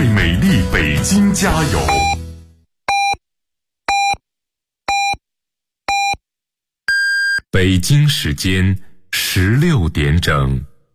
为美丽北京加油！北京时间16点整。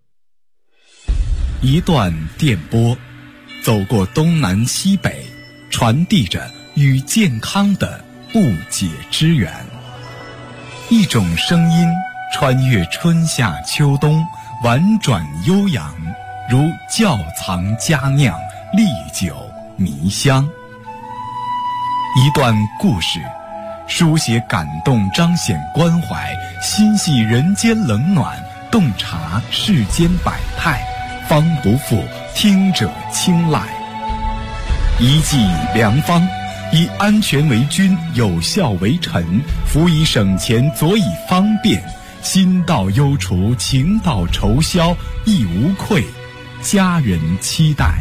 一段电波，走过东南西北，传递着与健康的不解之缘。一种声音穿越春夏秋冬，婉转悠扬，如窖藏佳酿，历久弥香。一段故事，书写感动，彰显关怀，心系人间冷暖，洞察世间百态，方不负听者青睐。一剂良方，以安全为君，有效为臣，辅以省钱，佐以方便，心到忧除，情到愁消，亦无愧，家人期待。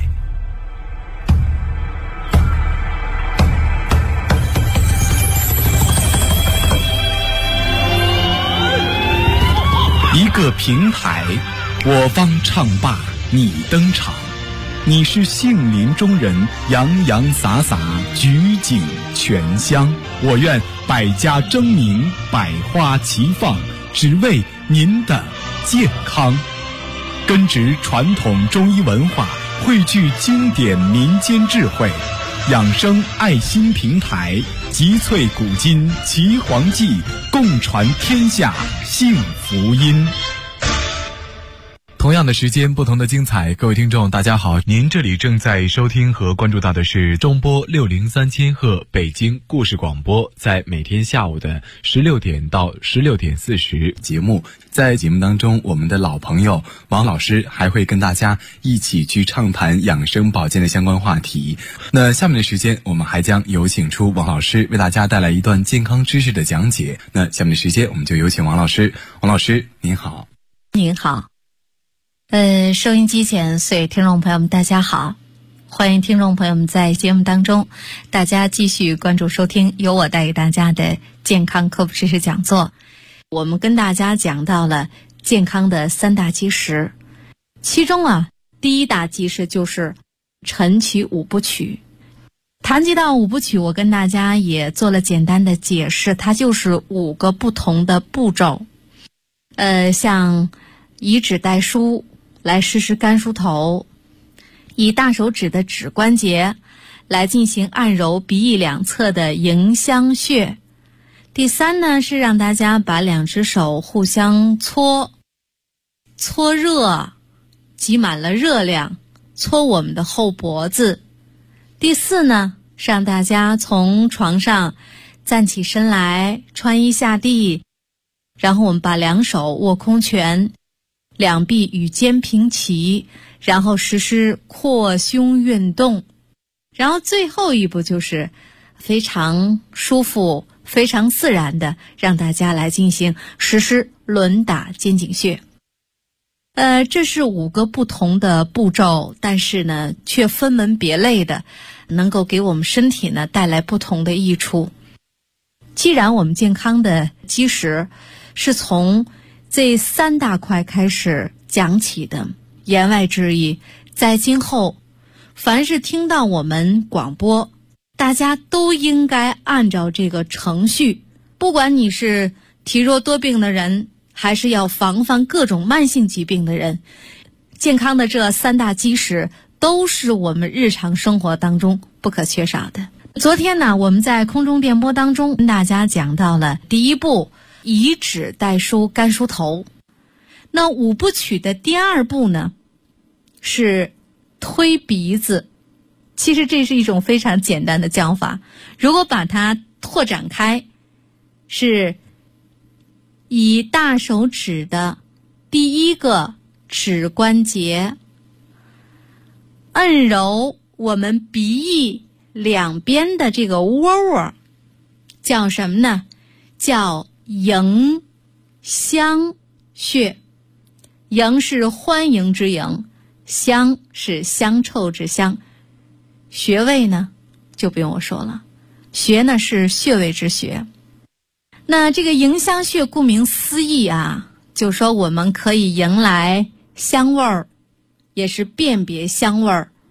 一个平台，我方唱罢你登场，你是杏林中人，洋洋洒洒，举景全香。我愿百家争鸣，百花齐放，只为您的健康。根植传统中医文化，汇聚经典民间智慧，养生爱心平台，集萃古今岐黄记，共传天下幸福音。同样的时间，不同的精彩。各位听众大家好，您这里正在收听和关注到的是中波603千赫北京故事广播，在每天下午的16点到16点40节目。在节目当中，我们的老朋友王老师还会跟大家一起去畅谈养生保健的相关话题。那下面的时间，我们还将有请出王老师为大家带来一段健康知识的讲解。那下面的时间，我们就有请王老师。王老师您好。 您好。收音机前所有听众朋友们大家好，欢迎听众朋友们在节目当中大家继续关注收听由我带给大家的健康科普知识讲座。我们跟大家讲到了健康的3大基石，其中第一大基石就是晨起5部曲。谈及到5部曲，我跟大家也做了简单的解释，它就是5个不同的步骤。像以指代梳来实施干梳头，以大手指的指关节来进行按揉鼻翼两侧的迎香穴。第3呢，是让大家把2只手互相搓热，挤满了热量，搓我们的后脖子。第4呢，是让大家从床上站起身来，穿衣下地，然后我们把2手握空拳，2臂与肩平齐，然后实施扩胸运动。然后最后一步就是非常舒服非常自然的让大家来进行实施轮打肩颈穴。这是5个不同的步骤，但是呢却分门别类的能够给我们身体呢带来不同的益处。既然我们健康的基石是从这3大块开始讲起的，言外之意，在今后凡是听到我们广播，大家都应该按照这个程序，不管你是体弱多病的人，还是要防范各种慢性疾病的人，健康的这3大基石都是我们日常生活当中不可缺少的。昨天呢，我们在空中电波当中跟大家讲到了第1步，以指代梳干梳头。那5部曲的第2步呢，是推鼻子。其实这是一种非常简单的讲法，如果把它拓展开，是以大手指的第1个指关节按揉我们鼻翼两边的这个窝窝，叫什么呢？叫迎香穴。迎是欢迎之迎，香是香臭之香。穴位呢就不用我说了，穴呢是穴位之穴。那这个迎香穴顾名思义就说我们可以迎来香味儿，也是辨别香味儿，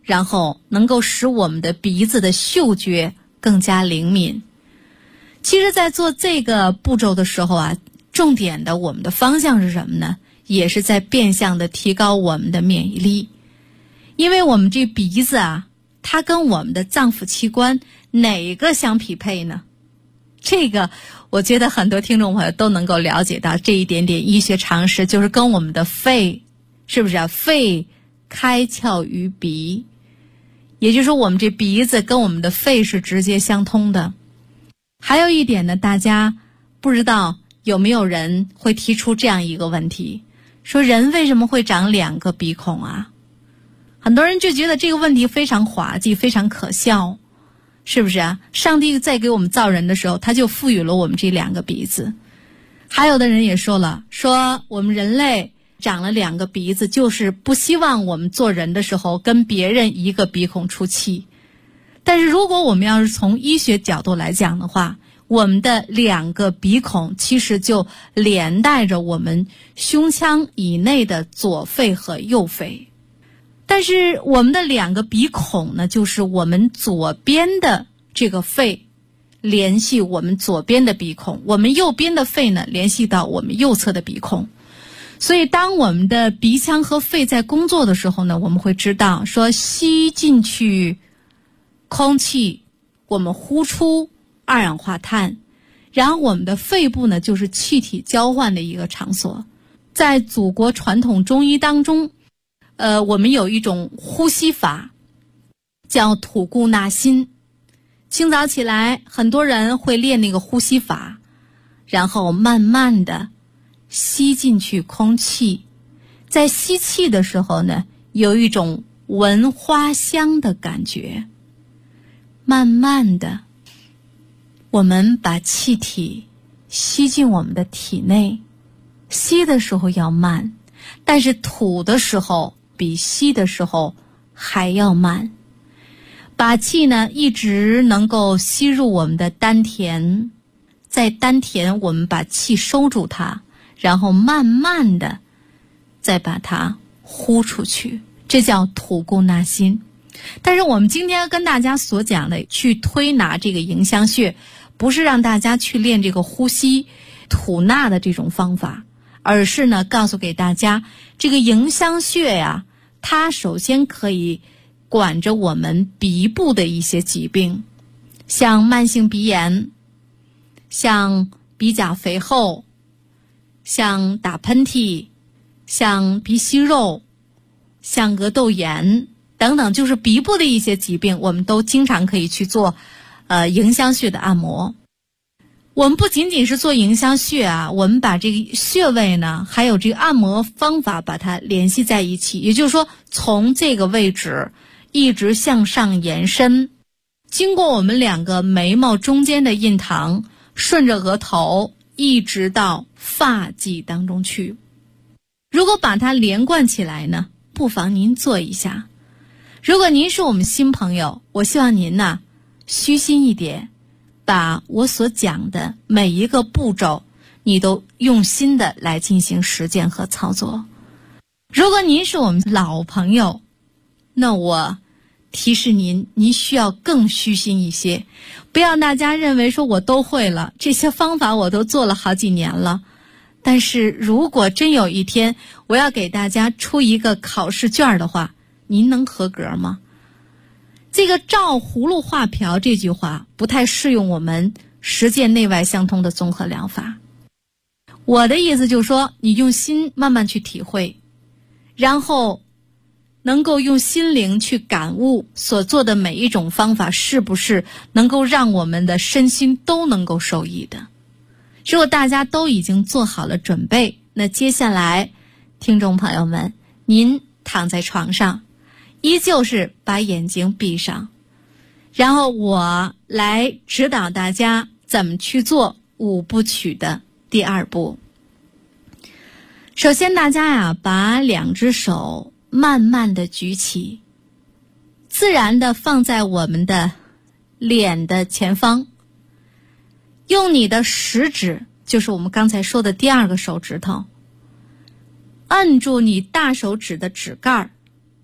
然后能够使我们的鼻子的嗅觉更加灵敏。其实在做这个步骤的时候啊，重点的我们的方向是什么呢？也是在变相的提高我们的免疫力。因为我们这鼻子啊，它跟我们的脏腑器官哪个相匹配呢？这个我觉得很多听众朋友都能够了解到这一点点医学常识，就是跟我们的肺，是不是啊？肺开窍于鼻，也就是说我们这鼻子跟我们的肺是直接相通的。还有一点呢，大家不知道有没有人会提出这样一个问题，说人为什么会长2个鼻孔啊？很多人就觉得这个问题非常滑稽，非常可笑，是不是啊？上帝在给我们造人的时候，他就赋予了我们这2个鼻子。还有的人也说了，说我们人类长了2个鼻子，就是不希望我们做人的时候跟别人一个鼻孔出气。但是如果我们要是从医学角度来讲的话，我们的2个鼻孔其实就连带着我们胸腔以内的左肺和右肺。但是我们的2个鼻孔呢，就是我们左边的这个肺联系我们左边的鼻孔，我们右边的肺呢联系到我们右侧的鼻孔。所以当我们的鼻腔和肺在工作的时候呢，我们会知道说吸进去空气，我们呼出二氧化碳，然后我们的肺部呢就是气体交换的一个场所。在祖国传统中医当中，我们有一种呼吸法叫吐故纳新。清早起来很多人会练那个呼吸法，然后慢慢的吸进去空气，在吸气的时候呢，有一种闻花香的感觉。慢慢的我们把气体吸进我们的体内，吸的时候要慢，但是吐的时候比吸的时候还要慢。把气呢一直能够吸入我们的丹田，在丹田我们把气收住它，然后慢慢的再把它呼出去，这叫吐故纳新。但是我们今天跟大家所讲的去推拿这个迎香穴，不是让大家去练这个呼吸吐纳的这种方法，而是呢告诉给大家，这个迎香穴呀，它首先可以管着我们鼻部的一些疾病，像慢性鼻炎，像鼻甲肥厚，像打喷嚏，像鼻息肉，像额窦炎等等，就是鼻部的一些疾病，我们都经常可以去做迎香穴的按摩。我们不仅仅是做迎香穴啊，我们把这个穴位呢，还有这个按摩方法把它联系在一起，也就是说从这个位置一直向上延伸，经过我们2个眉毛中间的印堂，顺着额头一直到发际当中去。如果把它连贯起来呢，不妨您做一下。如果您是我们新朋友，我希望您呢虚心一点，把我所讲的每一个步骤你都用心的来进行实践和操作。如果您是我们老朋友，那我提示您需要更虚心一些，不要大家认为说我都会了，这些方法我都做了好几年了，但是如果真有一天我要给大家出一个考试卷的话，您能合格吗？这个照葫芦画瓢这句话不太适用我们实践内外相通的综合疗法。我的意思就是说，你用心慢慢去体会，然后能够用心灵去感悟所做的每一种方法是不是能够让我们的身心都能够受益的。如果大家都已经做好了准备，那接下来听众朋友们，您躺在床上，依旧是把眼睛闭上，然后我来指导大家怎么去做5部曲的第2步。首先大家呀，把2只手慢慢的举起，自然的放在我们的脸的前方，用你的食指，就是我们刚才说的第2个手指头，按住你大手指的指盖，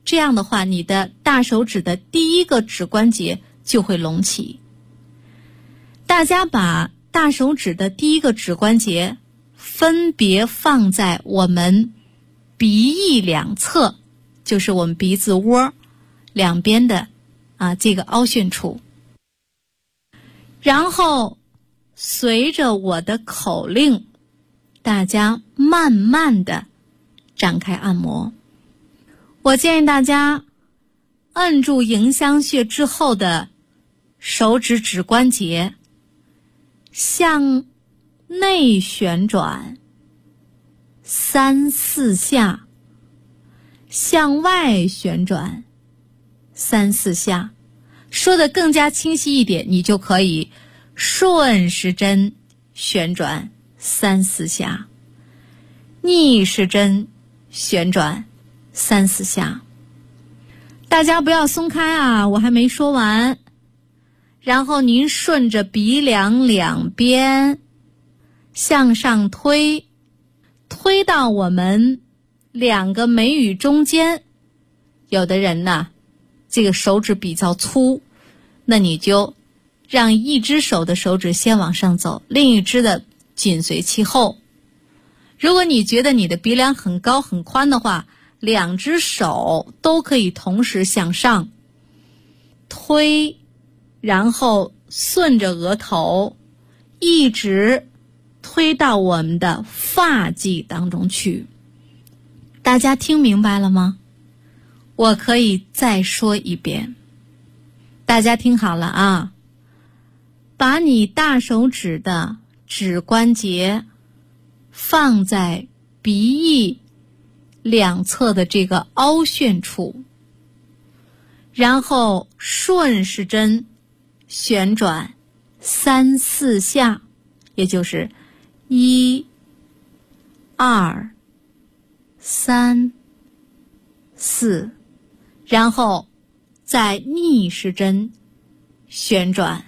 这样的话你的大手指的第一个指关节就会隆起。大家把大手指的第一个指关节分别放在我们鼻翼两侧，就是我们鼻子窝两边的这个凹陷处，然后随着我的口令，大家慢慢的展开按摩。我建议大家摁住迎香穴之后的手指指关节向内旋转3、4下，向外旋转3、4下。说得更加清晰一点，你就可以顺时针旋转3、4下，逆时针旋转3、4下。大家不要松开啊，我还没说完。然后您顺着鼻梁两边向上推，推到我们两个眉宇中间。有的人呢，这个手指比较粗，那你就让一只手的手指先往上走，另一只的紧随其后。如果你觉得你的鼻梁很高很宽的话，两只手都可以同时向上推，然后顺着额头一直推到我们的发际当中去。大家听明白了吗？我可以再说一遍，大家听好了啊！把你大手指的指关节放在鼻翼两侧的这个凹陷处，然后顺时针旋转3、4下，也就是1、2、3、4，然后再逆时针旋转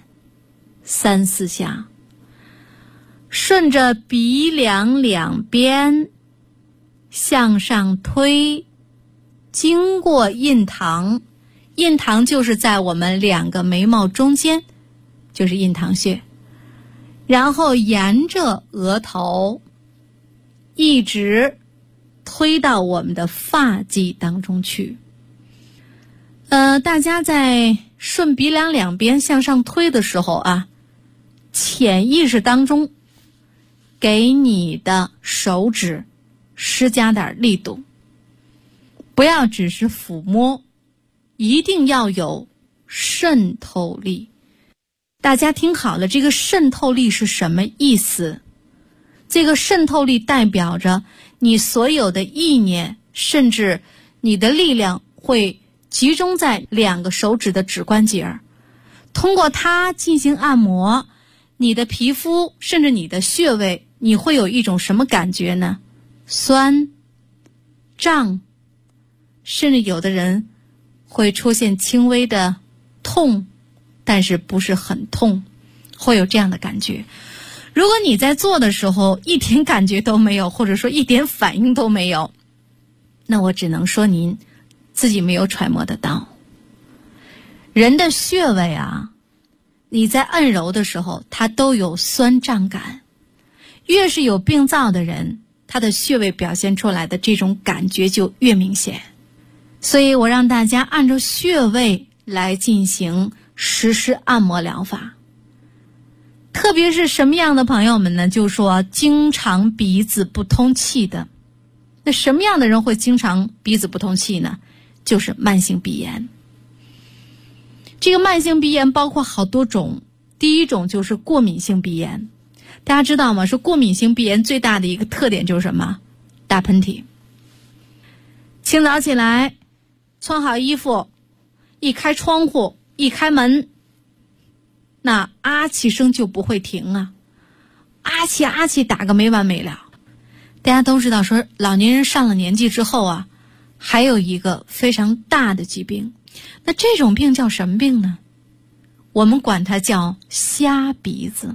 3、4下，顺着鼻梁两边向上推，经过印堂，印堂就是在我们两个眉毛中间，就是印堂穴，然后沿着额头一直推到我们的发际当中去。大家在顺鼻梁两边向上推的时候啊，潜意识当中给你的手指施加点力度，不要只是抚摸，一定要有渗透力。大家听好了，这个渗透力是什么意思？这个渗透力代表着你所有的意念，甚至你的力量会集中在两个手指的指关节，通过它进行按摩，你的皮肤甚至你的穴位，你会有一种什么感觉呢？酸、胀，甚至有的人会出现轻微的痛，但是不是很痛，会有这样的感觉。如果你在做的时候一点感觉都没有，或者说一点反应都没有，那我只能说您自己没有揣摩得到。人的穴位啊，你在按揉的时候它都有酸胀感，越是有病灶的人，他的穴位表现出来的这种感觉就越明显。所以我让大家按照穴位来进行实施按摩疗法。特别是什么样的朋友们呢？就说经常鼻子不通气的。那什么样的人会经常鼻子不通气呢？就是慢性鼻炎。这个慢性鼻炎包括好多种，第一种就是过敏性鼻炎。大家知道吗？说过敏性鼻炎最大的一个特点就是什么？打喷嚏。清早起来穿好衣服，一开窗户一开门，那啊气声就不会停啊，啊气啊气打个没完没了。大家都知道说老年人上了年纪之后啊，还有一个非常大的疾病，那这种病叫什么病呢？我们管它叫瞎鼻子。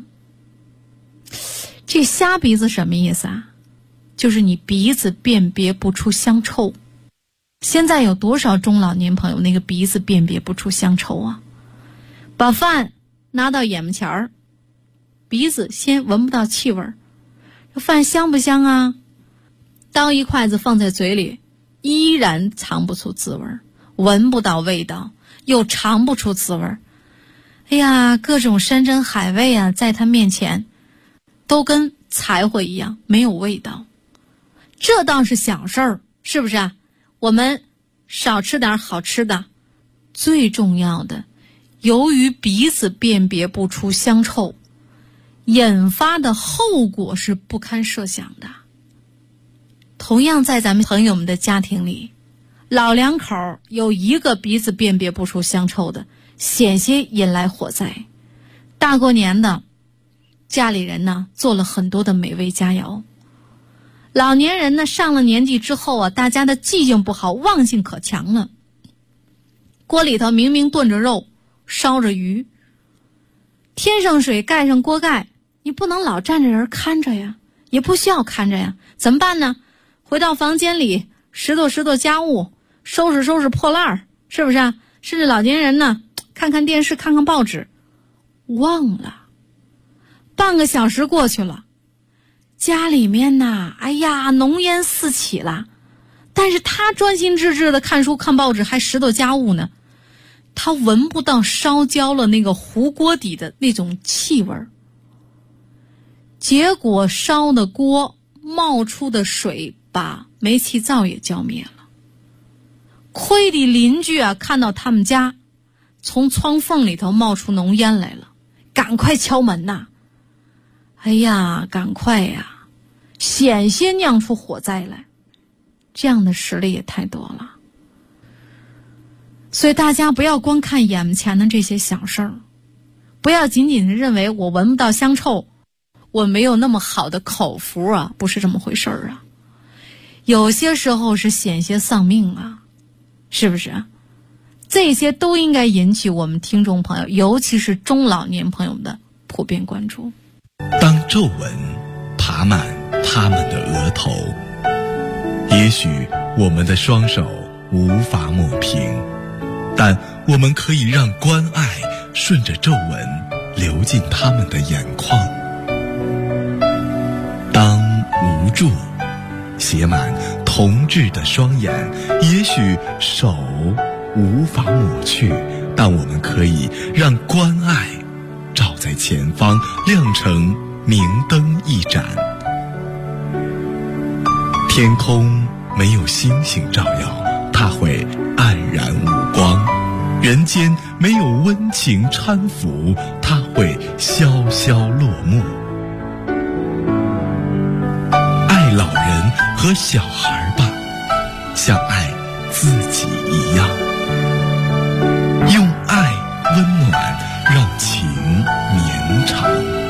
这瞎鼻子什么意思啊？就是你鼻子辨别不出香臭。 现在有多少中老年朋友那个鼻子辨别不出香臭啊？把饭拿到眼门前儿，鼻子先闻不到气味，这饭香不香啊？当一筷子放在嘴里，依然尝不出滋味，闻不到味道，又尝不出滋味。哎呀，各种山珍海味啊，在他面前都跟柴火一样，没有味道。这倒是小事儿，是不是啊？我们少吃点好吃的。最重要的，由于鼻子辨别不出香臭，引发的后果是不堪设想的。同样在咱们朋友们的家庭里，老两口有一个鼻子辨别不出香臭的，险些引来火灾。大过年的，家里人呢做了很多的美味佳肴。老年人呢上了年纪之后啊，大家的记性不好，忘性可强了。锅里头明明炖着肉，烧着鱼，添上水，盖上锅盖，你不能老站着人看着呀，也不需要看着呀，怎么办呢？回到房间里拾掇家务，收拾破烂儿，是不是啊？甚至老年人呢看看电视，看看报纸，忘了。半个小时过去了，家里面呐，哎呀，浓烟四起了。但是他专心致志的看书看报纸，还拾掇家务呢，他闻不到烧焦了那个糊锅底的那种气味。结果烧的锅冒出的水把煤气灶也浇灭了。亏的邻居啊，看到他们家从窗缝里头冒出浓烟来了，赶快敲门呐！哎呀，赶快呀，险些酿出火灾来。这样的实例也太多了。所以大家不要光看眼前的这些小事儿，不要仅仅是认为我闻不到香臭，我没有那么好的口福啊，不是这么回事儿啊。有些时候是险些丧命啊，是不是啊？这些都应该引起我们听众朋友，尤其是中老年朋友的普遍关注。 当皱纹爬满他们的额头，也许我们的双手无法抹平，但我们可以让关爱顺着皱纹流进他们的眼眶。当无助写满同志的双眼，也许手无法抹去，但我们可以让关爱照在前方，亮成明灯一盏。天空没有星星照耀，它会黯然无光；人间没有温情搀扶，它会萧萧落幕。爱老人和小孩吧，像爱自己一样，用爱温暖，让情绵长。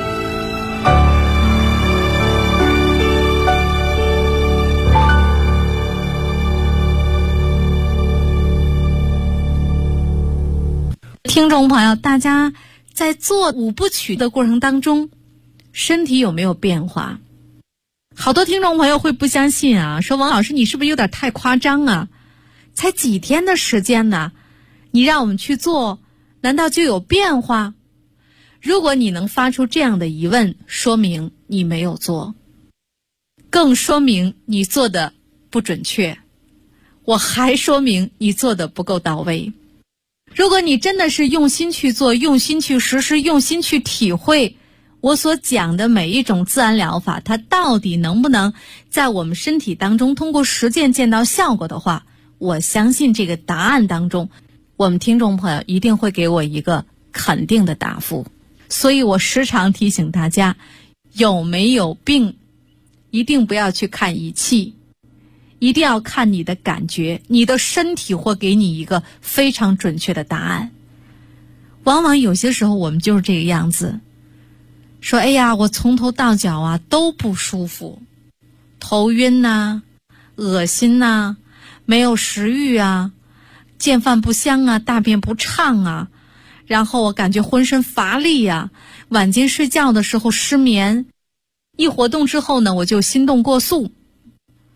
听众朋友，大家在做五部曲的过程当中，身体有没有变化？好多听众朋友会不相信啊，说王老师你是不是有点太夸张啊？才几天的时间呢，你让我们去做，难道就有变化？如果你能发出这样的疑问，说明你没有做，更说明你做的不准确，我还说明你做的不够到位。如果你真的是用心去做，用心去实施，用心去体会我所讲的每一种自然疗法，它到底能不能在我们身体当中通过实践见到效果的话，我相信这个答案当中，我们听众朋友一定会给我一个肯定的答复。所以我时常提醒大家，有没有病一定不要去看仪器，一定要看你的感觉，你的身体会给你一个非常准确的答案。往往有些时候我们就是这个样子，说哎呀，我从头到脚啊都不舒服，头晕呐，恶心呐，没有食欲啊，见饭不香啊，大便不畅啊，然后我感觉浑身乏力啊，晚间睡觉的时候失眠，一活动之后呢，我就心动过速。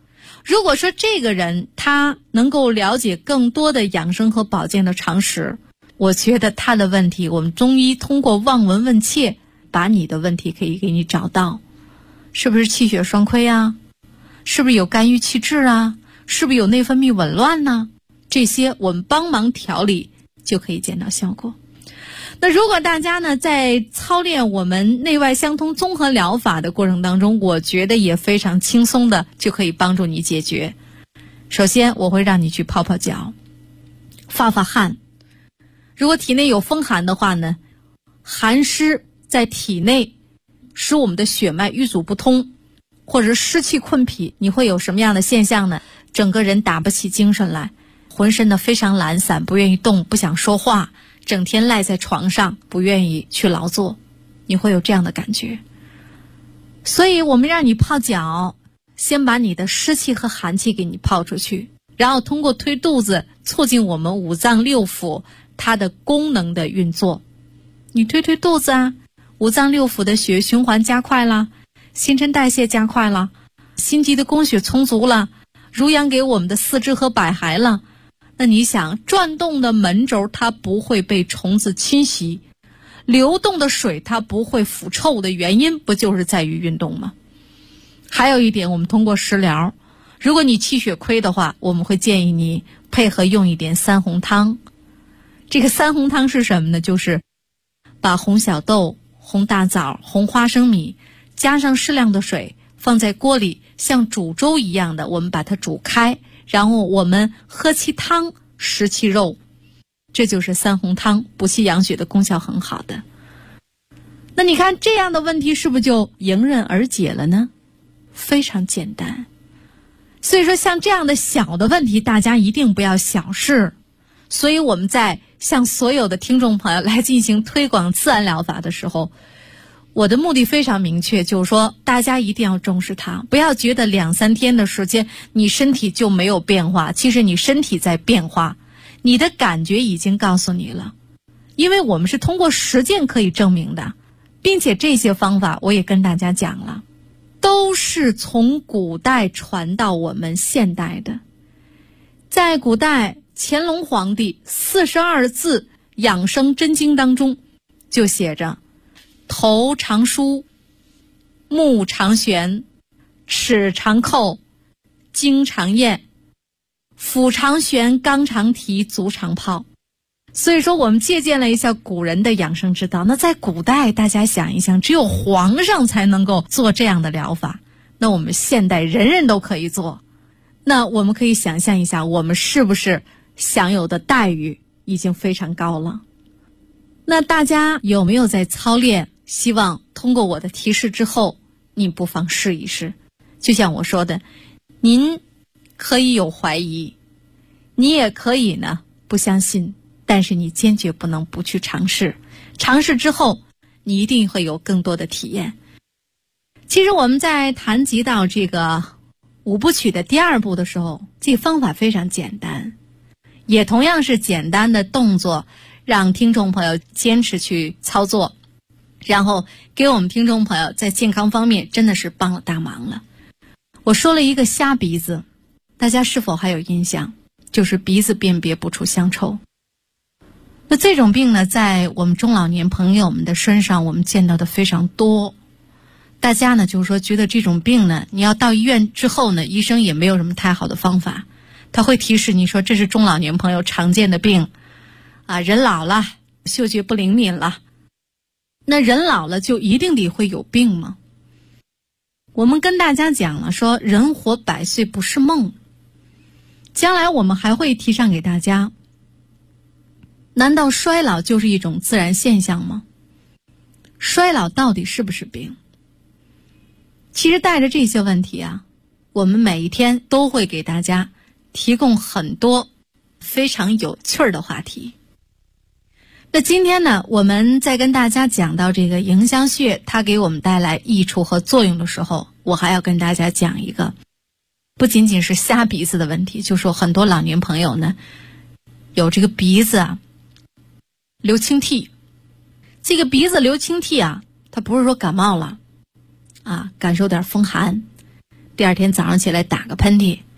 如果说这个人他能够了解更多的养生和保健的常识，我觉得他的问题，我们中医通过望闻问切，把你的问题可以给你找到，是不是气血双亏啊？是不是有肝郁气滞啊？是不是有内分泌紊乱呢？这些我们帮忙调理就可以见到效果。那如果大家呢在操练我们内外相通综合疗法的过程当中，我觉得也非常轻松的就可以帮助你解决。首先我会让你去泡泡脚，发发汗。如果体内有风寒的话呢，寒湿在体内使我们的血脉瘀阻不通，或者湿气困脾，你会有什么样的现象呢？整个人打不起精神来，浑身的非常懒散，不愿意动，不想说话，整天赖在床上，不愿意去劳作，你会有这样的感觉。所以我们让你泡脚，先把你的湿气和寒气给你泡出去，然后通过推肚子促进我们五脏六腑它的功能的运作。你推肚子啊，五脏六腑的血液循环加快了，新陈代谢加快了，心肌的供血充足了，濡养给我们的四肢和百骸了。那你想，转动的门轴它不会被虫子侵袭，流动的水它不会腐臭的原因不就是在于运动吗？还有一点，我们通过食疗，如果你气血亏的话，我们会建议你配合用一点三红汤。这个三红汤是什么呢？就是把红小豆、红大枣、红花生米加上适量的水放在锅里，像煮粥一样的我们把它煮开，然后我们喝其汤食其肉，这就是三红汤，补气养血的功效很好的。那你看这样的问题是不是就迎刃而解了呢？非常简单。所以说像这样的小的问题，大家一定不要小视。所以我们在向所有的听众朋友来进行推广自然疗法的时候，我的目的非常明确，就是说大家一定要重视它，不要觉得2-3天的时间你身体就没有变化，其实你身体在变化，你的感觉已经告诉你了。因为我们是通过实践可以证明的，并且这些方法我也跟大家讲了，都是从古代传到我们现代的。在古代乾隆皇帝42字养生真经当中就写着：头常梳，目常悬，齿常扣，睛常验，腹常悬，肛常提，足常泡。所以说我们借鉴了一下古人的养生之道。那在古代大家想一想，只有皇上才能够做这样的疗法，那我们现代人人都可以做。那我们可以想象一下，我们是不是享有的待遇已经非常高了？那大家有没有在操练？希望通过我的提示之后，您不妨试一试。就像我说的，您可以有怀疑，你也可以呢不相信，但是你坚决不能不去尝试。尝试之后，你一定会有更多的体验。其实我们在谈及到这个5部曲的第2步的时候，这个方法非常简单，也同样是简单的动作，让听众朋友坚持去操作，然后给我们听众朋友在健康方面真的是帮了大忙了。我说了一个瞎鼻子，大家是否还有印象？就是鼻子辨别不出香臭。那这种病呢，在我们中老年朋友们的身上我们见到的非常多。大家呢就是说觉得这种病呢，你要到医院之后呢，医生也没有什么太好的方法，他会提示你说这是中老年朋友常见的病啊，人老了嗅觉不灵敏了。那人老了就一定得会有病吗？我们跟大家讲了，说人活100岁不是梦。将来我们还会提倡给大家，难道衰老就是一种自然现象吗？衰老到底是不是病？其实带着这些问题啊，我们每一天都会给大家提供很多非常有趣儿的话题。那今天呢，我们在跟大家讲到这个迎香穴它给我们带来益处和作用的时候，我还要跟大家讲一个不仅仅是瞎鼻子的问题，就说很多老年朋友呢有这个鼻子啊流清涕。这个鼻子流清涕啊，它不是说感冒了啊，感受点风寒，第2天早上起来打个喷嚏，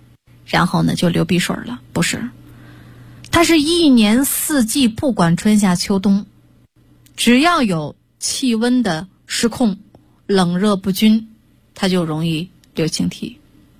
然后呢就流鼻水了，不是，它是一年四季，不管春夏秋冬，只要有气温的失控，冷热不均，它就容易流清涕。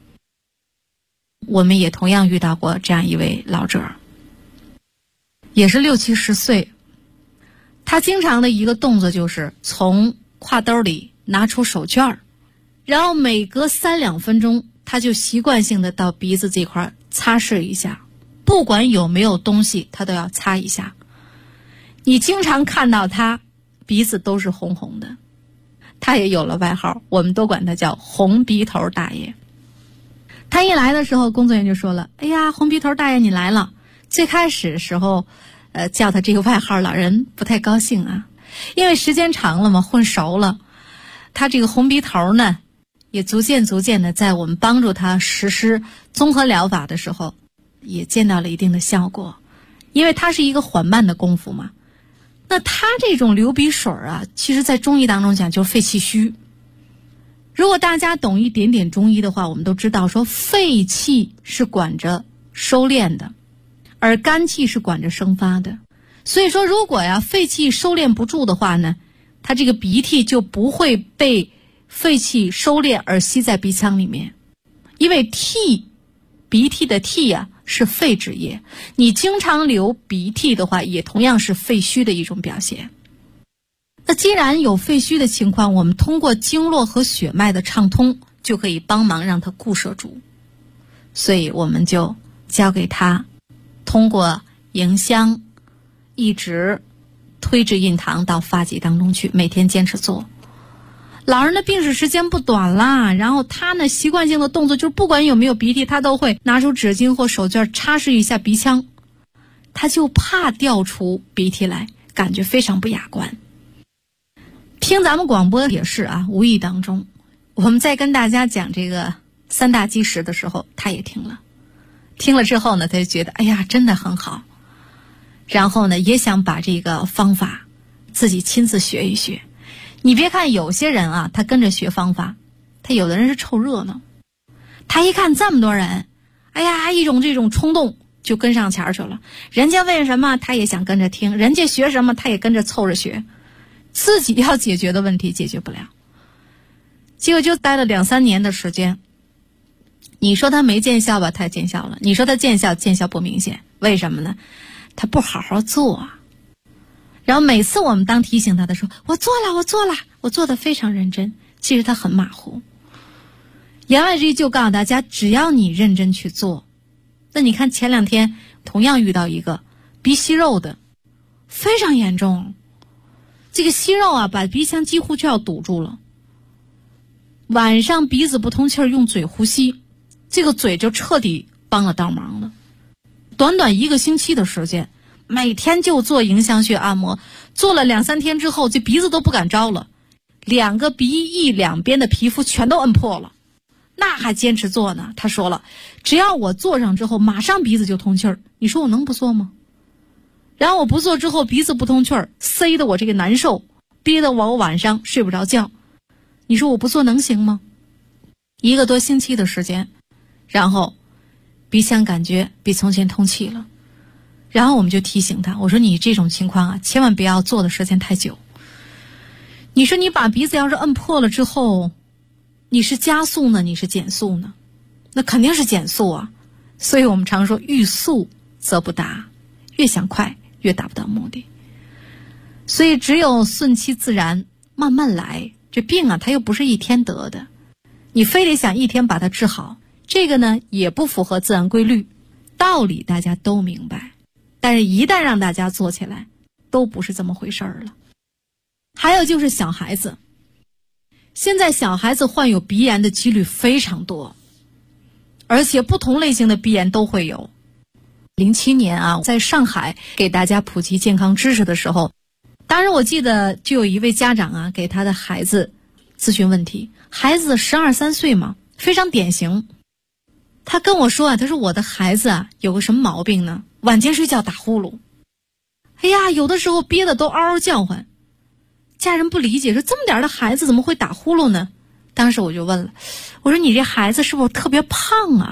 我们也同样遇到过这样一位老者，也是60、70岁，他经常的一个动作就是从挎兜里拿出手绢，然后每隔3、2分钟他就习惯性的到鼻子这块擦拭一下，不管有没有东西他都要擦一下。你经常看到他鼻子都是红红的，他也有了外号，我们都管他叫红鼻头大爷。他一来的时候，工作人员就说了，哎呀，红鼻头大爷你来了。最开始时候叫他这个外号，老人不太高兴啊，因为时间长了嘛，混熟了，他这个红鼻头呢也逐渐的在我们帮助他实施综合疗法的时候也见到了一定的效果，因为它是一个缓慢的功夫嘛。那他这种流鼻水啊，其实在中医当中讲就是肺气虚。如果大家懂一点点中医的话，我们都知道说肺气是管着收敛的，而肝气是管着生发的。所以说如果肺气收敛不住的话呢，它这个鼻涕就不会被肺气收敛而吸在鼻腔里面。因为鼻涕的涕是肺之液，你经常流鼻涕的话也同样是肺虚的一种表现。那既然有肺虚的情况，我们通过经络和血脉的畅通就可以帮忙让它固摄住。所以我们就教给他通过迎香一直推至印堂到发际当中去，每天坚持做。老人的病史时间不短啦，然后他呢习惯性的动作就是不管有没有鼻涕，他都会拿出纸巾或手绢擦拭一下鼻腔，他就怕掉出鼻涕来，感觉非常不雅观。听咱们广播也是无意当中我们在跟大家讲这个3大积食的时候，他也听了之后呢，他就觉得哎呀真的很好，然后呢也想把这个方法自己亲自学一学。你别看有些人他跟着学方法，他有的人是凑热闹，他一看这么多人，哎呀一种这种冲动就跟上前去了，人家问什么他也想跟着听，人家学什么他也跟着凑着学，自己要解决的问题解决不了。结果就待了2、3年的时间，你说他没见效吧，他见效了，你说他见效不明显，为什么呢？他不好好做然后每次我们当提醒他的时候，我做得非常认真，其实他很马虎。言外之意就告诉大家，只要你认真去做。那你看前2天同样遇到一个鼻息肉的，非常严重，这个息肉把鼻腔几乎就要堵住了，晚上鼻子不通气儿，用嘴呼吸，这个嘴就彻底帮了倒忙了。短短1个星期的时间，每天就做迎香穴按摩，做了2、3天之后，这鼻子都不敢招了，2个鼻翼两边的皮肤全都摁破了，那还坚持做呢。他说了，只要我做上之后马上鼻子就通气儿，你说我能不做吗？然后我不做之后鼻子不通气儿，塞得我这个难受，憋得我晚上睡不着觉，你说我不做能行吗？1个多星期的时间，然后鼻腔感觉比从前通气了。然后我们就提醒他，我说你这种情况千万不要做的时间太久。你说你把鼻子要是摁破了之后，你是加速呢，你是减速呢？那肯定是减速所以我们常说欲速则不达，越想快越达不到目的。所以只有顺其自然，慢慢来。这病它又不是一天得的，你非得想一天把它治好，这个呢也不符合自然规律。道理大家都明白，但是一旦让大家做起来，都不是这么回事儿了。还有就是小孩子，现在小孩子患有鼻炎的几率非常多，而且不同类型的鼻炎都会有。07年在上海给大家普及健康知识的时候，当时我记得就有一位家长给他的孩子咨询问题，孩子12、13岁嘛，非常典型。他跟我说他说我的孩子有个什么毛病呢？晚间睡觉打呼噜，哎呀，有的时候憋得都嗷嗷叫唤。家人不理解，说这么点的孩子怎么会打呼噜呢？当时我就问了，我说你这孩子是不是特别胖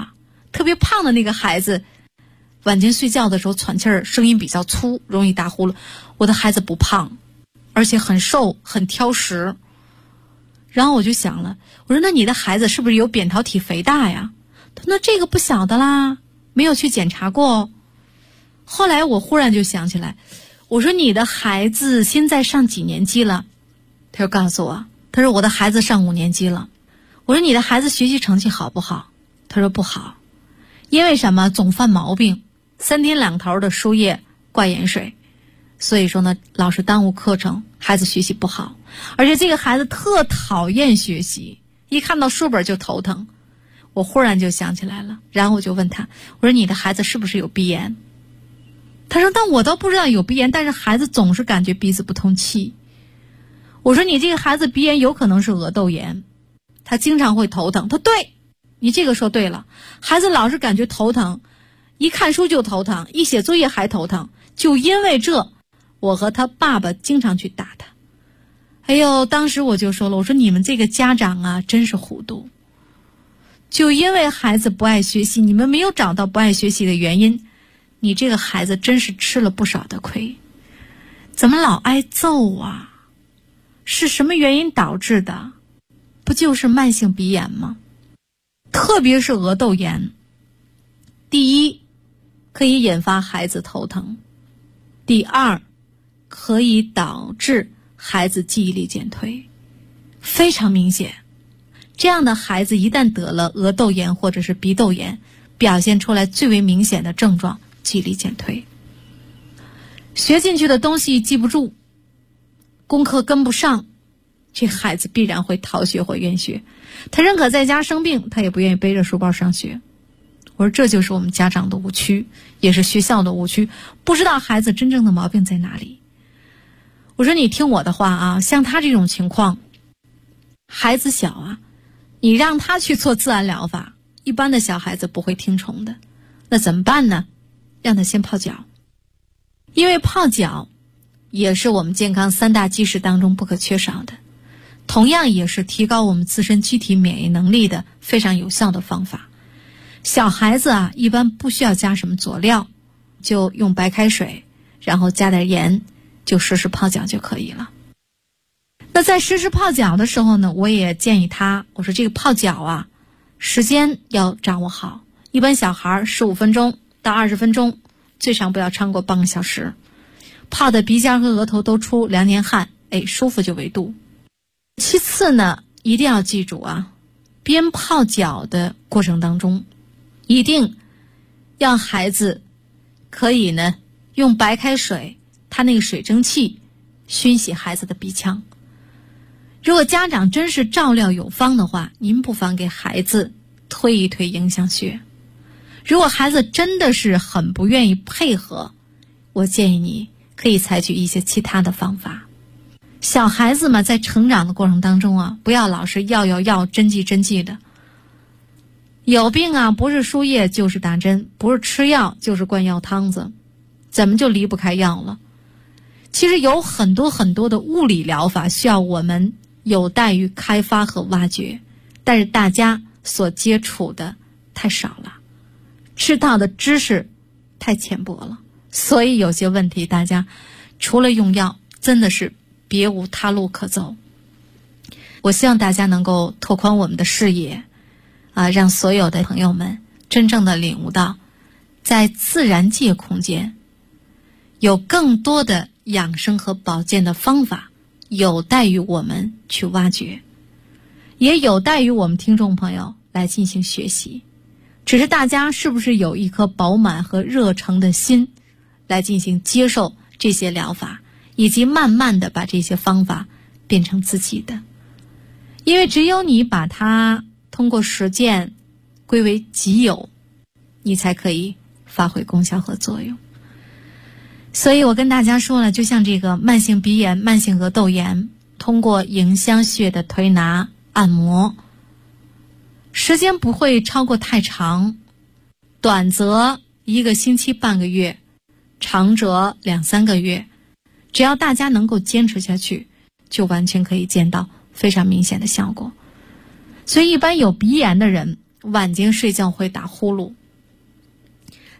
特别胖的那个孩子，晚间睡觉的时候喘气儿，声音比较粗，容易打呼噜。我的孩子不胖，而且很瘦，很挑食。然后我就想了，我说那你的孩子是不是有扁桃体肥大呀？他说那这个不晓得啦，没有去检查过。后来我忽然就想起来，我说你的孩子现在上几年级了？他就告诉我，他说我的孩子上5年级了。我说你的孩子学习成绩好不好？他说不好，因为什么？总犯毛病，3天2头的输液挂盐水，所以说呢，老是耽误课程，孩子学习不好。而且这个孩子特讨厌学习，一看到书本就头疼。我忽然就想起来了，然后我就问他，我说你的孩子是不是有鼻炎？他说但我倒不知道有鼻炎，但是孩子总是感觉鼻子不通气。我说你这个孩子鼻炎有可能是额窦炎，他经常会头疼。他对，你这个说对了，孩子老是感觉头疼，一看书就头疼，一写作业还头疼，就因为这，我和他爸爸经常去打他。哎呦，当时我就说了，我说你们这个家长啊，真是糊涂。就因为孩子不爱学习，你们没有找到不爱学习的原因，你这个孩子真是吃了不少的亏。怎么老挨揍啊？是什么原因导致的？不就是慢性鼻炎吗？特别是额窦炎，第一，可以引发孩子头疼；第二，可以导致孩子记忆力减退，非常明显。这样的孩子一旦得了额窦炎或者是鼻窦炎，表现出来最为明显的症状，记忆力减退。学进去的东西记不住，功课跟不上，这孩子必然会逃学或厌学。他认可在家生病，他也不愿意背着书包上学。我说这就是我们家长的误区，也是学校的误区，不知道孩子真正的毛病在哪里。我说你听我的话啊，像他这种情况，孩子小啊，你让他去做自然疗法，一般的小孩子不会听从的。那怎么办呢？让他先泡脚，因为泡脚也是我们健康3大基石当中不可缺少的，同样也是提高我们自身机体免疫能力的非常有效的方法。小孩子啊，一般不需要加什么佐料，就用白开水，然后加点盐，就实时泡脚就可以了。那在实时泡脚的时候呢，我也建议他，我说这个泡脚啊，时间要掌握好，一般小孩15分钟到20分钟，最长不要超过半个小时，泡的鼻尖和额头都出2年汗，舒服就为度。其次呢，一定要记住啊，边泡脚的过程当中，一定让孩子可以呢用白开水，他那个水蒸气熏洗孩子的鼻腔。如果家长真是照料有方的话，您不妨给孩子推一推迎香穴。如果孩子真的是很不愿意配合，我建议你可以采取一些其他的方法。小孩子嘛，在成长的过程当中啊，不要老是要针剂的。有病啊，不是输液就是打针，不是吃药就是灌药汤子，怎么就离不开药了？其实有很多的物理疗法需要我们有待于开发和挖掘，但是大家所接触的太少了，知道的知识太浅薄了，所以有些问题大家除了用药真的是别无他路可走。我希望大家能够拓宽我们的视野啊，让所有的朋友们真正的领悟到，在自然界空间有更多的养生和保健的方法，有待于我们去挖掘，也有待于我们听众朋友来进行学习。只是大家是不是有一颗饱满和热诚的心来进行接受这些疗法，以及慢慢的把这些方法变成自己的。因为只有你把它通过实践归为己有，你才可以发挥功效和作用。所以我跟大家说了，就像这个慢性鼻炎、慢性额窦炎，通过迎香穴的推拿按摩，时间不会超过太长，短则1个星期半个月，长则2-3个月，只要大家能够坚持下去，就完全可以见到非常明显的效果。所以一般有鼻炎的人晚间睡觉会打呼噜，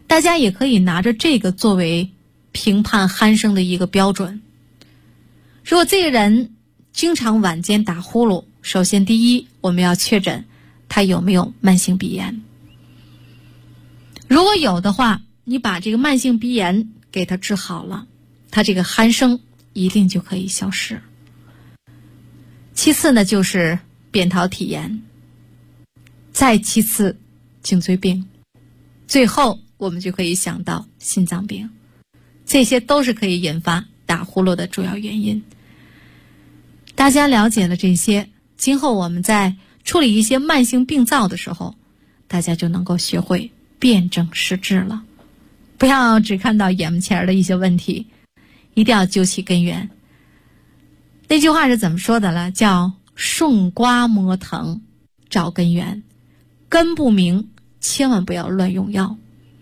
大家也可以拿着这个作为评判鼾声的一个标准。如果这个人经常晚间打呼噜，首先第一，我们要确诊他有没有慢性鼻炎。如果有的话，你把这个慢性鼻炎给他治好了，他这个鼾声一定就可以消失。其次呢，就是扁桃体炎，再其次颈椎病，最后我们就可以想到心脏病，这些都是可以引发打呼噜的主要原因。大家了解了这些，今后我们在处理一些慢性病灶的时候，大家就能够学会辨证施治了。不要只看到眼前的一些问题，一定要究其根源。那句话是怎么说的了？叫顺瓜摸藤找根源，根不明千万不要乱用药。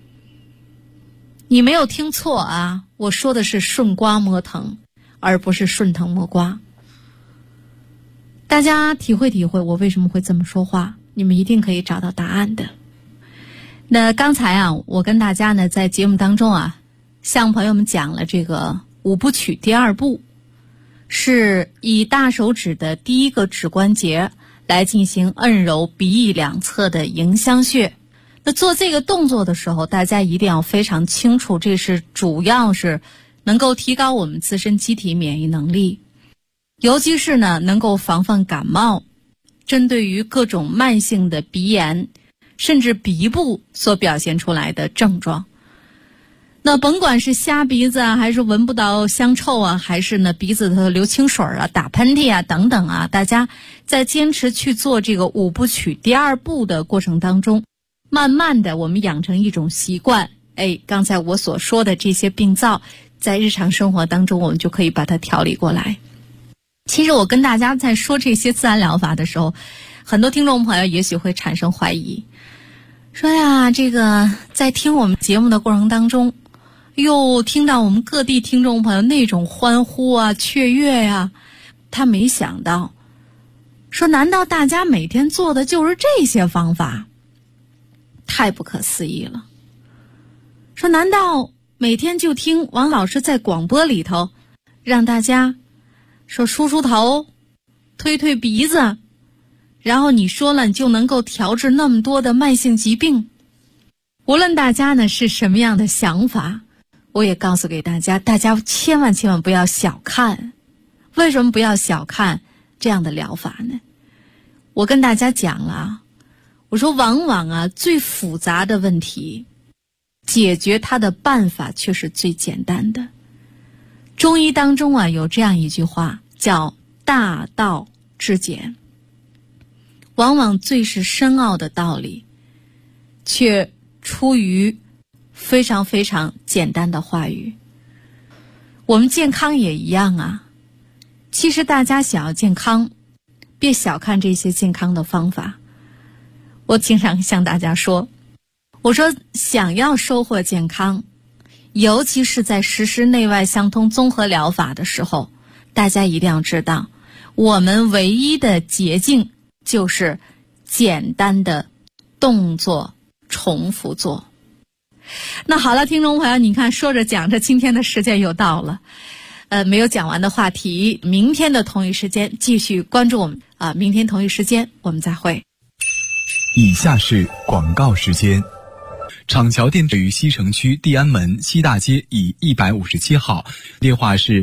你没有听错啊，我说的是顺瓜摸藤，而不是顺藤摸瓜。大家体会体会我为什么会这么说话，你们一定可以找到答案的。那刚才啊，我跟大家呢在节目当中啊，向朋友们讲了这个五部曲第二步，是以大手指的第一个指关节来进行按揉鼻翼两侧的迎香穴。那做这个动作的时候，大家一定要非常清楚，这是主要是能够提高我们自身机体免疫能力，尤其是呢能够防范感冒，针对于各种慢性的鼻炎甚至鼻部所表现出来的症状。那甭管是瞎鼻子啊，还是闻不到香臭啊，还是呢鼻子头流清水啊、打喷嚏啊等等啊，大家在坚持去做这个五部曲第二步的过程当中，慢慢的我们养成一种习惯，刚才我所说的这些病灶在日常生活当中我们就可以把它调理过来。其实我跟大家在说这些自然疗法的时候，很多听众朋友也许会产生怀疑，说呀，这个在听我们节目的过程当中，又听到我们各地听众朋友那种欢呼啊、雀跃呀，他没想到，说难道大家每天做的就是这些方法？太不可思议了。说难道每天就听王老师在广播里头让大家说梳梳头、推推鼻子，然后你说了你就能够调治那么多的慢性疾病？无论大家呢是什么样的想法，我也告诉给大家，大家千万不要小看。为什么不要小看这样的疗法呢？我跟大家讲了，我说往往啊最复杂的问题，解决它的办法却是最简单的。中医当中啊有这样一句话叫大道至简，往往最是深奥的道理，却出于非常非常简单的话语。我们健康也一样啊，其实大家想要健康，别小看这些健康的方法。我经常向大家说，我说想要收获健康，尤其是在实施内外相通综合疗法的时候，大家一定要知道，我们唯一的捷径就是简单的动作重复做。那好了，听众朋友，你看说着讲着，今天的时间又到了，没有讲完的话题，明天的同一时间继续关注我们啊！明天同一时间我们再会。 以下是广告时间。厂桥店位于西城区地安门西大街以157号，电话是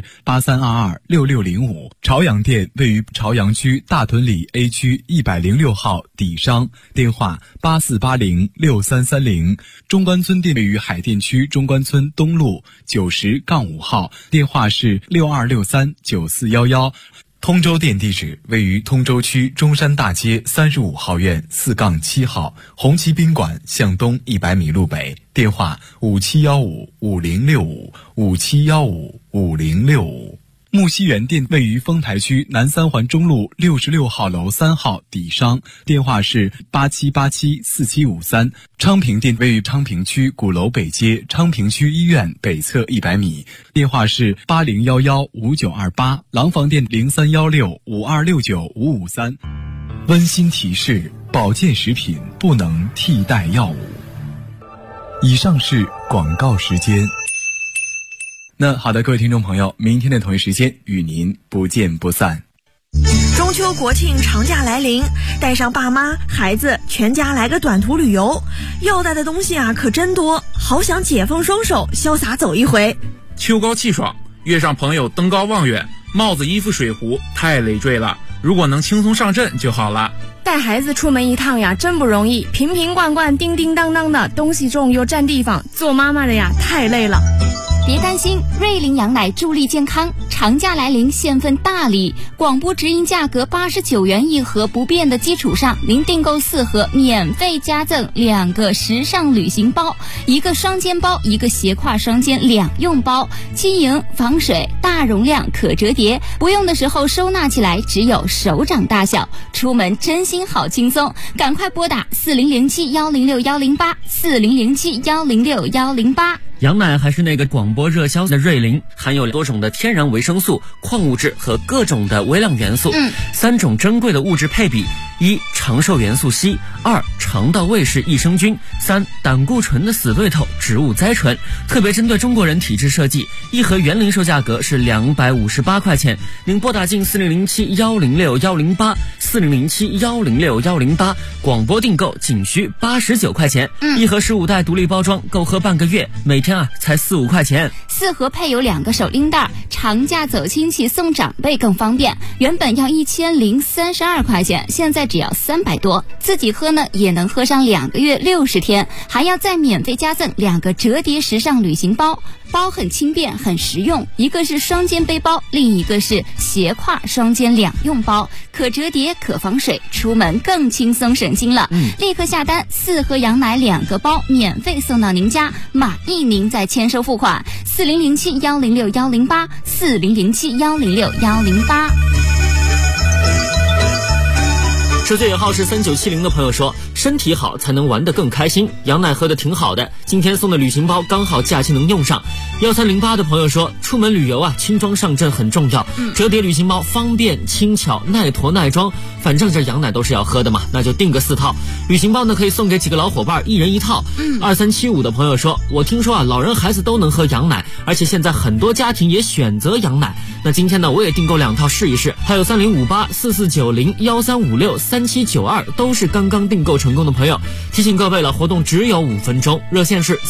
83226605。朝阳店位于朝阳区大屯里 A 区106号底商，电话84806330。中关村店位于海淀区中关村东路90-5号，电话是62639411。通州店地址位于通州区中山大街35号院4-7号，红旗宾馆向东100米路北，电话57155065，57155065。木樨园店位于丰台区南三环中路66号楼3号底商，电话是87874753。昌平店位于昌平区鼓楼北街昌平区医院北侧100米，电话是80115928。廊坊店031652695553。温馨提示：保健食品不能替代药物。 以上是广告时间。那好的，各位听众朋友，明天的同一时间与您不见不散。 中秋国庆长假来临，带上爸妈孩子全家来个短途旅游，要带的东西啊可真多，好想解放双手潇洒走一回。 秋高气爽，约上朋友登高望远，帽子衣服水壶太累赘了，如果能轻松上阵就好了。 带孩子出门一趟呀真不容易，瓶瓶罐罐叮叮当当的，东西重又占地方，做妈妈的呀太累了。 别担心，瑞麟羊奶助力健康，长假来临现份大礼，广播直营价格89元一盒不变的基础上，您订购4盒免费加赠2个时尚旅行包，一个双肩包，一个斜挎双肩2用包，轻盈防水，大容量可折叠，不用的时候收纳起来只有手掌大小，出门真心好轻松，赶快拨打4007106108，4007106108。 羊奶还是那个广播热销的瑞麟，含有多种的天然维生素、矿物质和各种的微量元素，3种珍贵的物质配比：1. 长寿元素硒，2. 肠道卫士益生菌，3. 胆固醇的死对头植物甾醇。特别针对中国人体质设计，一盒原零售价格是258块钱，您拨打进4007106108，4007106108，广播订购仅需89块钱，一盒15袋独立包装，够喝半个月，每天才4-5块钱。 4盒配有2个手拎袋，长假走亲戚送长辈更方便，原本要1032块钱，现在只要300多，自己喝呢也能喝上2个月60天，还要再免费加赠2个折叠时尚旅行包，包很轻便很实用，一个是双肩背包，另一个是斜挎双肩2用包，可折叠可防水，出门更轻松省心了。立刻下单，4盒羊奶2个包免费送到您家，满意您再签收付款。4007106108，4007106108。 手机尾号是3970的朋友说，身体好才能玩得更开心，羊奶喝得挺好的，今天送的旅行包刚好假期能用上。1308的朋友说，出门旅游轻装上阵很重要，折叠旅行包方便轻巧耐驮耐装，反正这羊奶都是要喝的嘛，那就订个4套旅行包呢，可以送给几个老伙伴，1人1套。2375的朋友说，我听说老人孩子都能喝羊奶，而且现在很多家庭也选择羊奶，那今天呢我也订购2套试一试。还有305844901372都是刚刚订购成功的朋友，提醒各位了，活动只有5分钟，热线是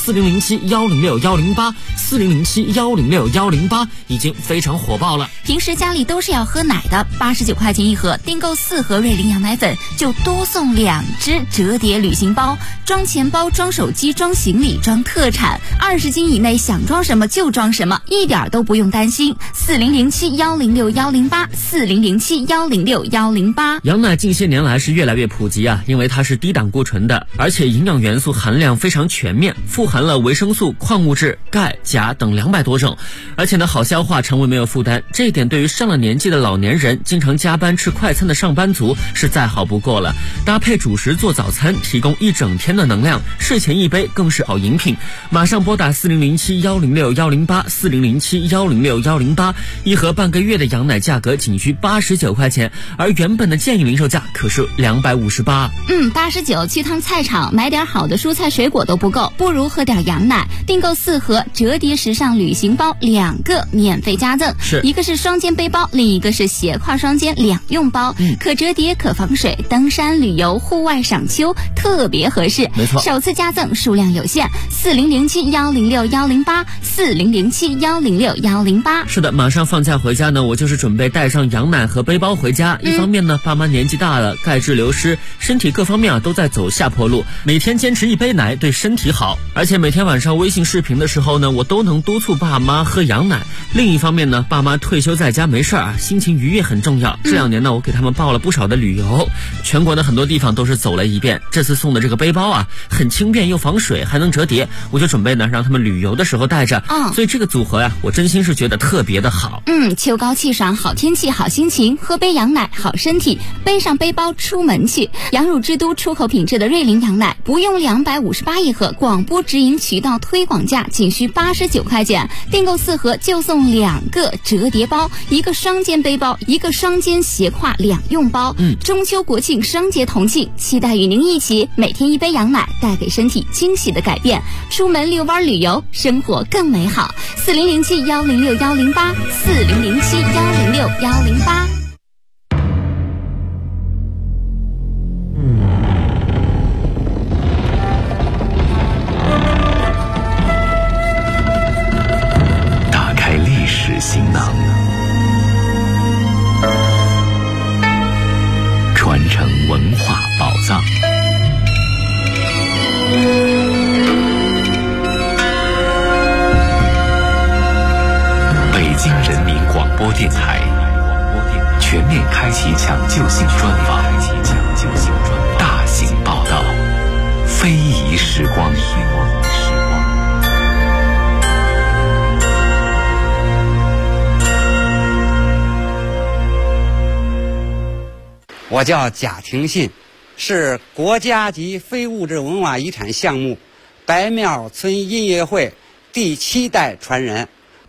4007106108，4007106108，已经非常火爆了。 平时家里都是要喝奶的，89块钱一盒，订购4盒瑞麟羊奶粉就多送2只折叠旅行包，装钱包、装手机、装行李、装特产，20斤以内想装什么就装什么，一点都不用担心。4007106108，4007106108。 羊奶近些年来是越来越普及因为它是低胆固醇的，而且营养元素含量非常全面，富含了维生素、矿物质、钙、钾等200多种，而且呢好消化，肠胃没有负担，这一点对于上了年纪的老年人、经常加班吃快餐的上班族是再好不过了。搭配主食做早餐，提供一整天的能量，睡前一杯更是好饮品。马上拨打4007106108，4007106108，一盒半个月的羊奶价格仅需89块钱，而原本的建议零售价可是258。 89去趟菜场买点好的蔬菜水果都不够，不如喝点羊奶。订购4盒折叠时尚旅行包2个免费加赠，一个是双肩背包，另一个是斜挎双肩2用包，可折叠可防水，登山旅游户外赏秋特别合适。 没错， 首次加赠数量有限，4007106108，4007106108。 是的，马上放假回家呢，我就是准备带上羊奶和背包回家。一方面呢，爸妈年纪大了，钙质流失，身体各方面都在走下坡路，每天坚持1杯奶对身体好，而且每天晚上微信视频的时候呢，我都能督促爸妈喝羊奶。另一方面呢，爸妈退休在家没事心情愉悦很重要。这2年呢，我给他们报了不少的旅游，全国的很多地方都是走了一遍。这次送的这个背包很轻便又防水，还能折叠，我就准备呢让他们旅游的时候带着。所以这个组合我真心是觉得特别的好。 秋高气爽，好天气，好心情，喝杯羊奶，好身体，背上背包出门去。羊乳之都出口品质的瑞麟羊奶，不用258一盒，广播直营渠道推广价仅需89块钱，订购4盒就送2个折叠包，一个双肩背包，一个双肩斜挎2用包。中秋国庆双节同庆，期待与您一起每天一杯羊奶，带给身体惊喜的改变。出门遛弯旅游，生活更美好。4007-106-108，4007-106-108。 打开历史行囊，传承文化宝藏。北京人民广播电台全面开启抢救性专访，大型报道，非遗时光。 我叫贾廷信，是国家级非物质文化遗产项目白庙村音乐会第7代传人。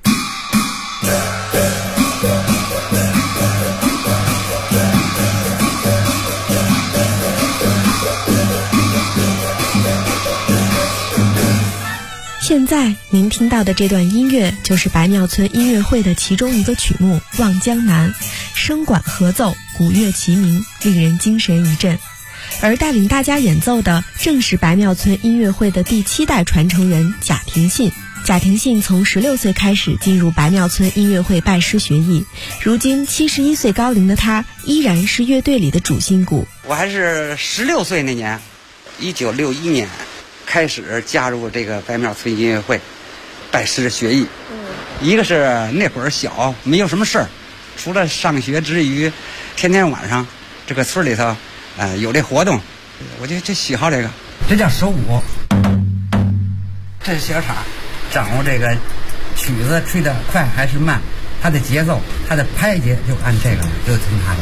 现在您听到的这段音乐就是白庙村音乐会的其中一个曲目《望江南》，声管合奏，鼓乐齐鸣，令人精神一振。而带领大家演奏的正是白庙村音乐会的第7代传承人贾廷信。贾廷信从16岁开始进入白庙村音乐会拜师学艺，如今71岁高龄的他依然是乐队里的主心骨。 我还是16岁那年，1961年开始加入这个白庙村音乐会拜师学艺。一个是那会儿小，没有什么事儿，除了上学之余，天天晚上这个村里头有这活动，我就喜好这个。这叫手鼓，这是小叉，掌握这个曲子吹得快还是慢，它的节奏，它的拍节就按这个，就听它的。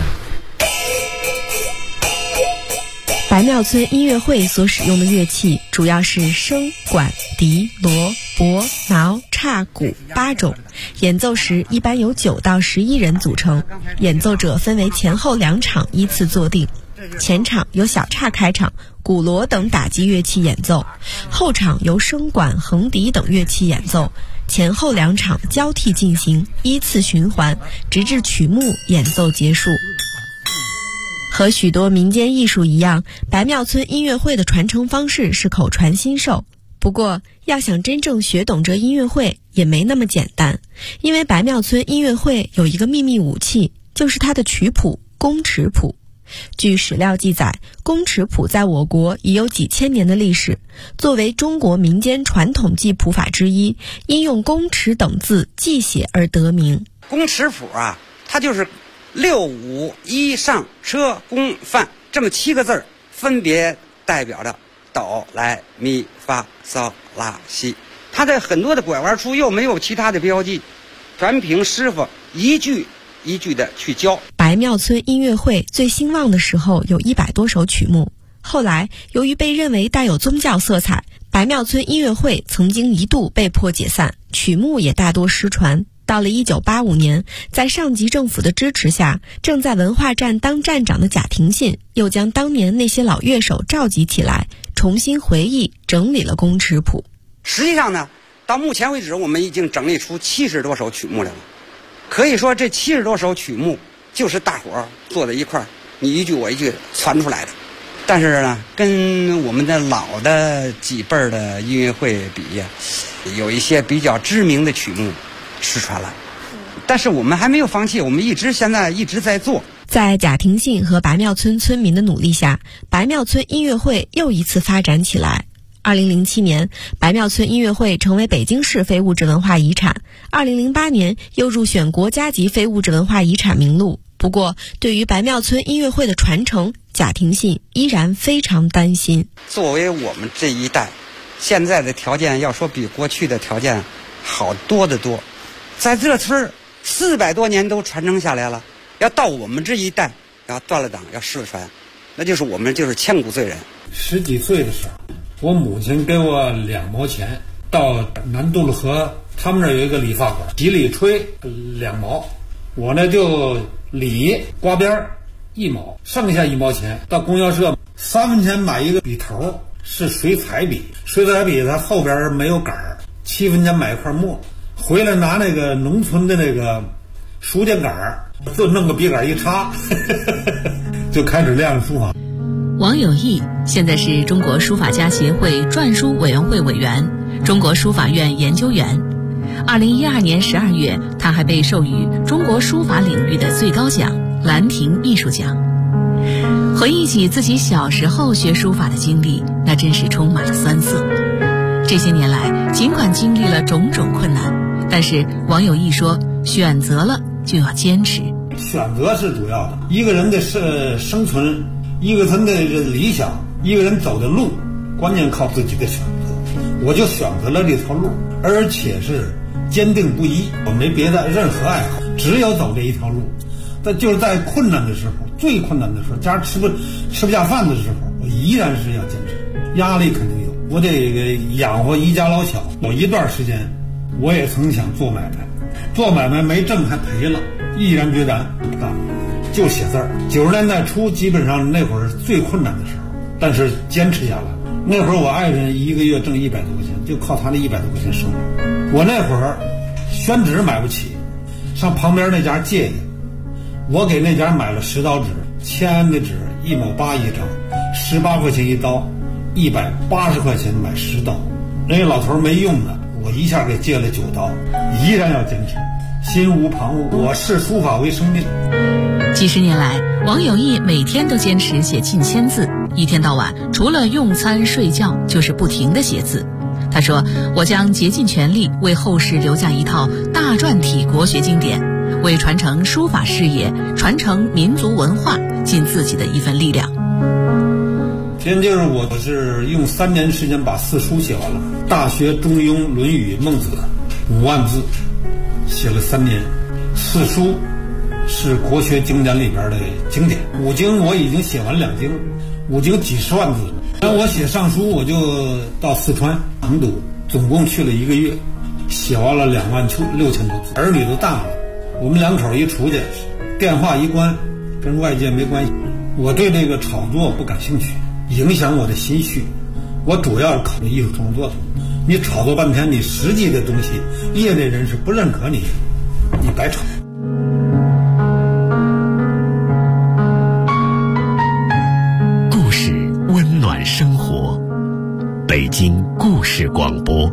白庙村音乐会所使用的乐器主要是笙、管、笛、锣、钹、挠、叉、鼓8种，演奏时一般由9到11人组成，演奏者分为前后2场依次坐定。前场由小叉开场，鼓锣等打击乐器演奏，后场由笙管、横笛等乐器演奏，前后2场交替进行，依次循环，直至曲目演奏结束。和许多民间艺术一样，白庙村音乐会的传承方式是口传心授。不过，要想真正学懂这音乐会也没那么简单，因为白庙村音乐会有一个秘密武器，就是它的曲谱宫尺谱。据史料记载，宫尺谱在我国已有几千年的历史，作为中国民间传统记谱法之一，因用宫尺等字记写而得名。 宫尺谱啊，它就是6、5、1上车宫范这么7个字，分别代表着哆来咪发嗦拉西。它在很多的拐弯处又没有其他的标记，全凭师傅一句一句的去教。 白庙村音乐会最兴旺的时候有100多首曲目，后来由于被认为带有宗教色彩，白庙村音乐会曾经一度被迫解散，曲目也大多失传。到了1985年，在上级政府的支持下，正在文化站当站长的贾廷信又将当年那些老乐手召集起来，重新回忆整理了宫尺谱。 实际上呢，到目前为止我们已经整理出70多首曲目来了。可以说这70多首曲目就是大伙儿坐在一块儿，你一句我一句传出来的。但是呢，跟我们的老的几辈儿的音乐会比呀，有一些比较知名的曲目失传了。但是我们还没有放弃，我们现在一直在做。 在贾廷信和白庙村村民的努力下，白庙村音乐会又一次发展起来。2007年，白庙村音乐会成为北京市非物质文化遗产。2008年又入选国家级非物质文化遗产名录。不过，对于白庙村音乐会的传承，贾廷信依然非常担心。 作为我们这一代，现在的条件要说比过去的条件好多得多。在这村 400多年都传承下来了，要到我们这一代要断了档，要失传，那就是我们就是千古罪人。 10几岁的时候，我母亲给我2毛钱，到南渡了河，他们那儿有一个理发馆，洗理吹2毛，我呢就理刮边1毛，剩下1毛钱到供销社3分钱买一个笔头，是水彩笔，水彩笔它后边没有杆儿，7分钱买一块墨，回来拿那个农村的那个书架杆儿，就弄个笔杆一插就开始练书法。 王有义现在是中国书法家协会篆书委员会委员、中国书法院研究员。2012年12月，他还被授予中国书法领域的最高奖兰亭艺术奖。回忆起自己小时候学书法的经历，那真是充满了酸涩。这些年来，尽管经历了种种困难，但是王有义说，选择了就要坚持。 选择是主要的，一个人的生存，一个人的理想，一个人走的路，关键靠自己的选择。我就选择了这条路，而且是坚定不移，我没别的任何爱好，只有走这一条路。但就是在困难的时候，最困难的时候，家吃不下饭的时候，我依然是要坚持。压力肯定有，我得养活一家老小。有一段时间，我也曾想做买卖，做买卖没挣还赔了，毅然决然不干，就写字儿。90年代初，基本上那会儿是最困难的时候，但是坚持下来了。那会儿我爱人1个月挣100多块钱，就靠他那100多块钱生活。我那会儿宣纸买不起，上旁边那家借去，我给那家买了10刀纸，签的纸1毛8一张，18块钱一刀，180块钱买10刀。那个老头没用的，我一下给借了9刀，依然要坚持，心无旁骛。我视书法为生命。 几十年来，王有义每天都坚持写近1000字，一天到晚除了用餐睡觉就是不停地写字。他说，我将竭尽全力为后世留下一套大篆体国学经典，为传承书法事业、传承民族文化尽自己的一份力量。 今天就是我是用3年时间把4书写完了，《大学》《中庸》《论语》《孟子》5万字，写了3年。4书是国学经典里边的经典，5经我已经写完2经，5经几十万字。然后我写上书，我就到四川成都，总共去了1个月，写完了26000多字。儿女都大了，我们2口一出去，电话一关，跟外界没关系。我对这个炒作不感兴趣，影响我的心绪。我主要是考虑艺术创作的。你炒作半天，你实际的东西，业内人士不认可你，你白炒。 故事温暖生活，北京故事广播。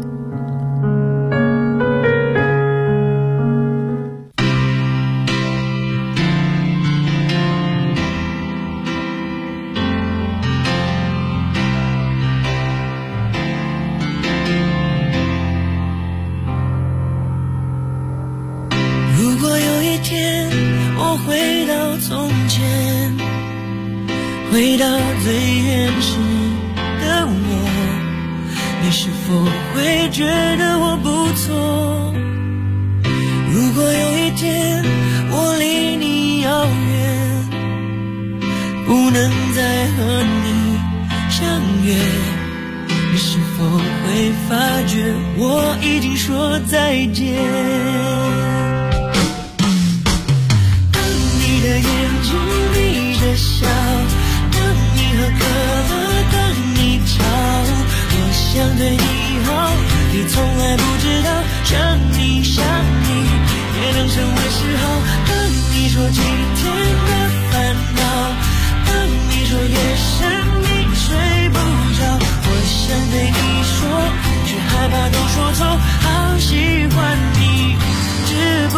回到最原始的我，你是否会觉得我不错？如果有一天我离你遥远，不能再和你相约，你是否会发觉我已经说再见？当你的眼睛眯着笑，喝可乐等你吵，我想对你好，你从来不知道，想你也能成为嗜好。等你说几天的烦恼，等你说夜深你睡不着，我想对你说，却害怕都说错，好喜欢你，只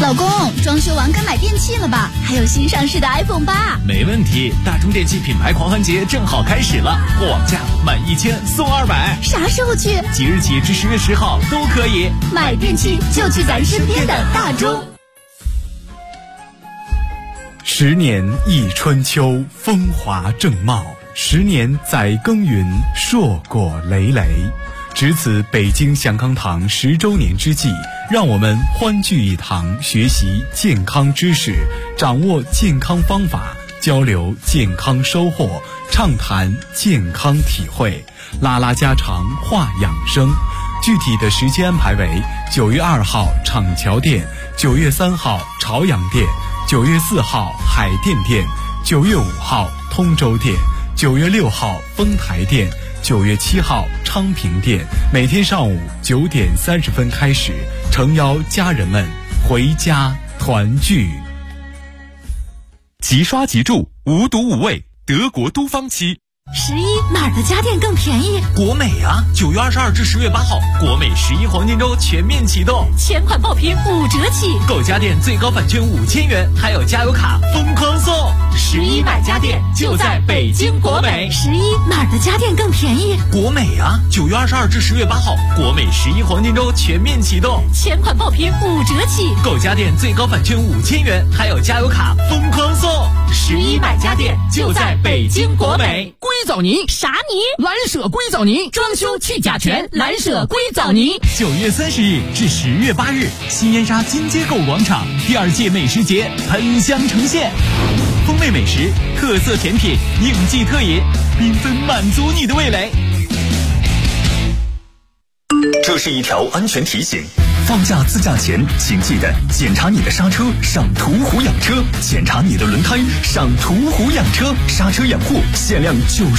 老公，装修完该买电器了吧？还有新上市的 iPhone 8。 没问题，大中电器品牌狂欢节正好开始了，货网价满1000送200。 啥时候去？ 即日起至10月10号都可以。 买电器就去咱身边的大中。 10年一春秋，风华正茂；10年载耕耘，硕果累累。值此北京祥康堂10周年之际，让我们欢聚一堂，学习健康知识，掌握健康方法，交流健康收获，畅谈健康体会，拉拉家常，话养生。具体的时间安排为9月2号厂桥店，9月3号朝阳店，9月4号海淀店，9月5号通州店，9月6号丰台店，9月7号昌平店。每天上午9点30分开始，诚邀家人们回家团聚。 即刷即住，无毒无味，德国都芳漆。 11哪儿的家电更便宜？ 国美啊！9月22至10月8号，国美11黄金周全面启动， 全款爆品5折起， 购家电最高返券5000元，还有加油卡疯狂送。 11买家电就在北京国美。11哪儿的家电更便宜？ 国美啊！9月22至10月8号，国美11黄金周全面启动， 全款爆品5折起， 购家电最高返券5000元，还有加油卡疯狂送。 11买家电就在北京国美。 硅藻泥啥泥？ 蓝舍硅藻泥，装修去甲醛，蓝舍硅藻泥。 9月30日至10月8日，新烟沙金街购物广场第2届美食节喷香呈现，风味美食、特色甜品、应季特饮，缤纷满足你的味蕾。 这是一条安全提醒。放假自驾前，请记得检查你的刹车，上途虎养车；检查你的轮胎，上途虎养车。刹车养护限量90